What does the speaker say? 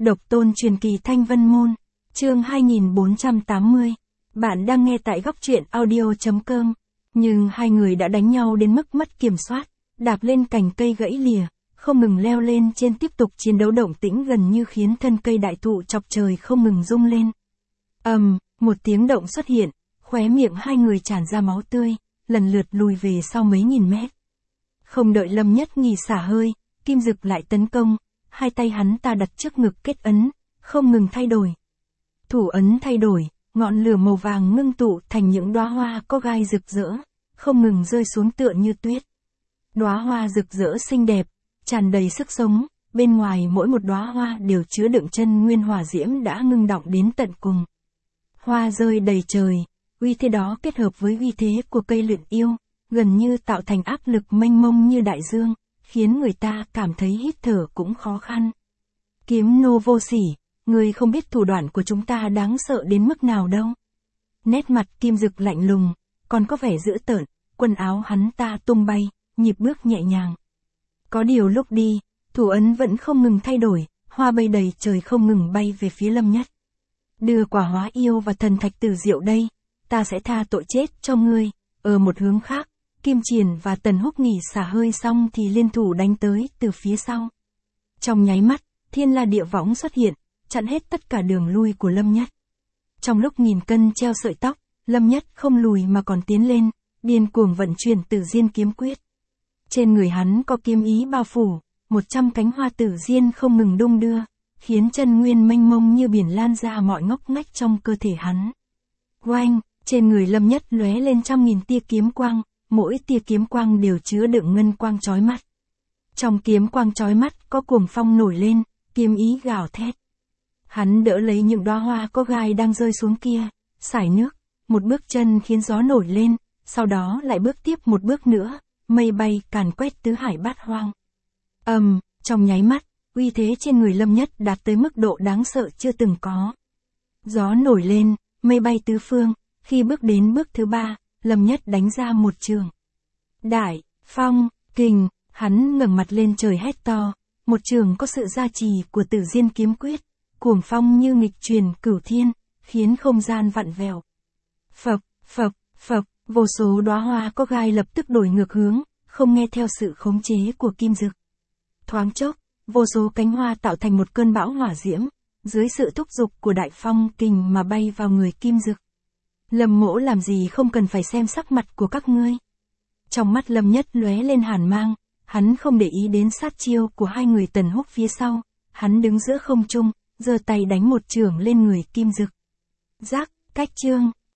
Độc tôn truyền kỳ Thanh Vân Môn, chương 2480. Bạn đang nghe tại góc truyện audio.com. Nhưng hai người đã đánh nhau đến mức mất kiểm soát, đạp lên cành cây gãy lìa, không ngừng leo lên trên tiếp tục chiến đấu, động tĩnh gần như khiến thân cây đại thụ chọc trời không ngừng rung lên. Một tiếng động xuất hiện, khóe miệng hai người tràn ra máu tươi, lần lượt lùi về sau mấy nghìn mét. Không đợi Lâm Nhất nghỉ xả hơi, Kim Dực lại tấn công, hai tay hắn ta đặt trước ngực kết ấn, không ngừng thay đổi. Thủ ấn thay đổi, ngọn lửa màu vàng ngưng tụ thành những đóa hoa có gai rực rỡ, không ngừng rơi xuống tựa như tuyết. Đóa hoa rực rỡ xinh đẹp, tràn đầy sức sống, bên ngoài mỗi một đóa hoa đều chứa đựng chân nguyên hỏa diễm đã ngưng đọng đến tận cùng. Hoa rơi đầy trời, uy thế đó kết hợp với uy thế của cây luyện yêu, gần như tạo thành áp lực mênh mông như đại dương, khiến người ta cảm thấy hít thở cũng khó khăn. Kiếm nô vô sỉ, ngươi không biết thủ đoạn của chúng ta đáng sợ đến mức nào đâu. Nét mặt Kim Dực lạnh lùng, còn có vẻ dữ tợn, quần áo hắn ta tung bay, nhịp bước nhẹ nhàng. Có điều lúc đi, thủ ấn vẫn không ngừng thay đổi, hoa bay đầy trời không ngừng bay về phía Lâm Nhất. Đưa quả hóa yêu và thần thạch tử diệu đây, ta sẽ tha tội chết cho ngươi. Ở một hướng khác, Kim Triển và Tần Húc nghỉ xả hơi xong thì liên thủ đánh tới từ phía sau. Trong nháy mắt, thiên la địa võng xuất hiện, chặn hết tất cả đường lui của Lâm Nhất. Trong lúc nghìn cân treo sợi tóc, Lâm Nhất không lùi mà còn tiến lên, điên cuồng vận chuyển Tử Diên kiếm quyết. Trên người hắn có kiếm ý bao phủ, 100 cánh hoa Tử Diên không ngừng đung đưa, khiến chân nguyên mênh mông như biển lan ra mọi ngóc ngách trong cơ thể hắn. Oanh, trên người Lâm Nhất lóe lên trăm nghìn tia kiếm quang, mỗi tia kiếm quang đều chứa đựng ngân quang chói mắt. Trong kiếm quang chói mắt có cuồng phong nổi lên, kiếm ý gào thét. Hắn đỡ lấy những đóa hoa có gai đang rơi xuống kia, sải nước, một bước chân khiến gió nổi lên, sau đó lại bước tiếp một bước nữa, mây bay càn quét tứ hải bát hoang. Trong nháy mắt, uy thế trên người Lâm Nhất đạt tới mức độ đáng sợ chưa từng có. Gió nổi lên, mây bay tứ phương, khi bước đến bước thứ 3, Lâm Nhất đánh ra một trường. Đại, phong, kình, hắn ngẩng mặt lên trời hét to, một trường có sự gia trì của Tử Diên kiếm quyết, cuồng phong như nghịch truyền cửu thiên, khiến không gian vặn vẹo. Phộc, phộc, phộc, vô số đóa hoa có gai lập tức đổi ngược hướng, không nghe theo sự khống chế của Kim Dực. Thoáng chốc, vô số cánh hoa tạo thành một cơn bão hỏa diễm, dưới sự thúc giục của đại phong kình mà bay vào người Kim Dực. Lâm Mỗ làm gì không cần phải xem sắc mặt của các ngươi. Trong mắt Lâm Nhất lóe lên hàn mang, hắn không để ý đến sát chiêu của hai người Tần Húc phía sau, hắn đứng giữa không trung, giơ tay đánh một chưởng lên người Kim Dực. Rắc, cách chương.